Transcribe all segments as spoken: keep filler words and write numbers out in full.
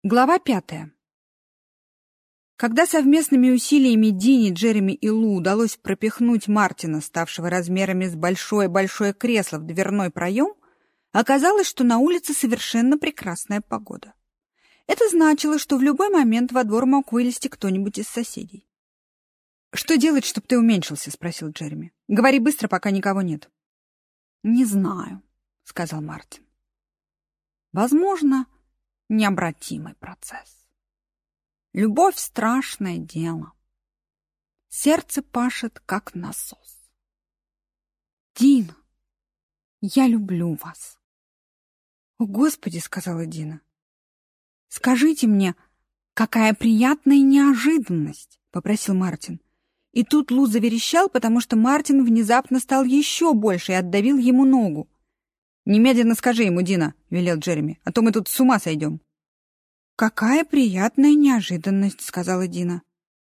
Глава пятая. Когда совместными усилиями Дини, Джереми и Лу удалось пропихнуть Мартина, ставшего размерами с большое-большое кресло, в дверной проем, оказалось, что на улице совершенно прекрасная погода. Это значило, что в любой момент во двор мог вылезти кто-нибудь из соседей. «Что делать, чтобы ты уменьшился?» — спросил Джереми. «Говори быстро, пока никого нет». «Не знаю», — сказал Мартин. «Возможно, необратимый процесс. Любовь — страшное дело. Сердце пашет, как насос. Дина, я люблю вас». «О, Господи!» — сказала Дина. «Скажите мне, какая приятная неожиданность!» — попросил Мартин. И тут Лу заверещал, потому что Мартин внезапно стал еще больше и отдавил ему ногу. «Немедленно скажи ему, Дина», — велел Джереми, — «а то мы тут с ума сойдем». «Какая приятная неожиданность», — сказала Дина.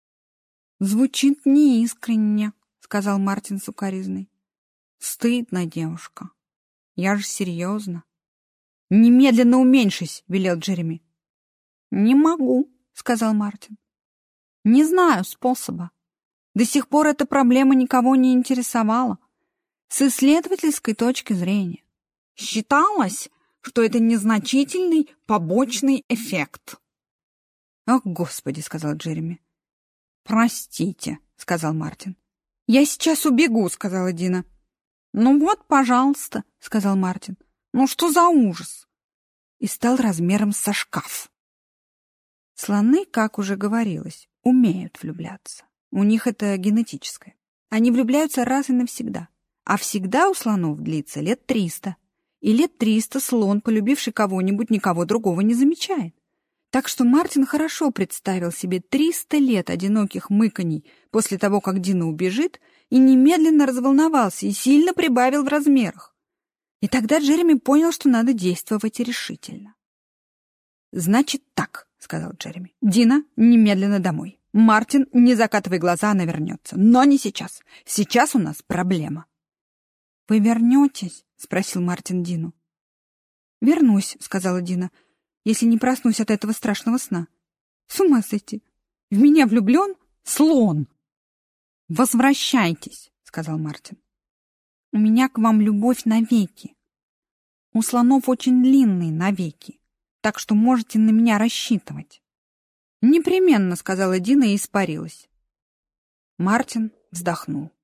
«Звучит неискренне», — сказал Мартин с укоризной. «Стыдно, девушка. Я же серьезно». «Немедленно уменьшись», — велел Джереми. «Не могу», — сказал Мартин. «Не знаю способа. До сих пор эта проблема никого не интересовала. С исследовательской точки зрения. Считалось, что это незначительный побочный эффект». «Ох, Господи!» — сказал Джереми. «Простите», — сказал Мартин. «Я сейчас убегу», — сказала Дина. «Ну вот, пожалуйста», — сказал Мартин. «Ну что за ужас?» И стал размером со шкаф. Слоны, как уже говорилось, умеют влюбляться. У них это генетическое. Они влюбляются раз и навсегда. А всегда у слонов длится лет триста. И лет триста слон, полюбивший кого-нибудь, никого другого не замечает. Так что Мартин хорошо представил себе триста лет одиноких мыканий после того, как Дина убежит, и немедленно разволновался и сильно прибавил в размерах. И тогда Джереми понял, что надо действовать решительно. «Значит так», — сказал Джереми. «Дина, немедленно домой. Мартин, не закатывай глаза, она вернется. Но не сейчас. Сейчас у нас проблема». «Вы вернетесь?» — спросил Мартин Дину. «Вернусь», — сказала Дина, — «если не проснусь от этого страшного сна. С ума сойти. В меня влюблен слон». «Возвращайтесь», — сказал Мартин. «У меня к вам любовь навеки. У слонов очень длинные навеки, так что можете на меня рассчитывать». «Непременно», — сказала Дина и испарилась. Мартин вздохнул.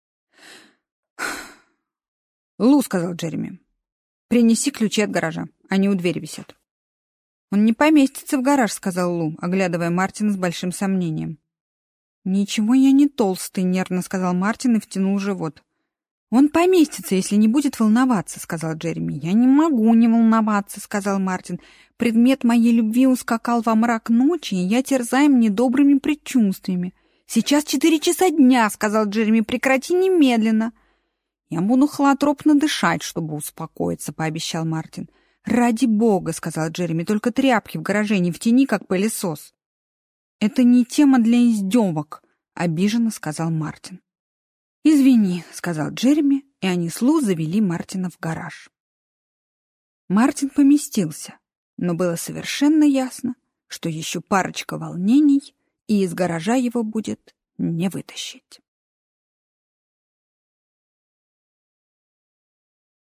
«Лу», — сказал Джереми, — «принеси ключи от гаража. Они у двери висят». «Он не поместится в гараж», — сказал Лу, оглядывая Мартина с большим сомнением. «Ничего я не толстый», — нервно сказал Мартин и втянул живот. «Он поместится, если не будет волноваться», — сказал Джереми. «Я не могу не волноваться», — сказал Мартин. «Предмет моей любви ускакал во мрак ночи, и я терзаем недобрыми предчувствиями». «Сейчас четыре часа дня», — сказал Джереми. «Прекрати немедленно». «Я буду холотропно дышать, чтобы успокоиться», — пообещал Мартин. «Ради бога», — сказал Джереми, — «только тряпки в гараже не в тени, как пылесос». «Это не тема для издевок», — обиженно сказал Мартин. «Извини», — сказал Джереми, и они с Лу завели Мартина в гараж. Мартин поместился, но было совершенно ясно, что еще парочка волнений, и из гаража его будет не вытащить.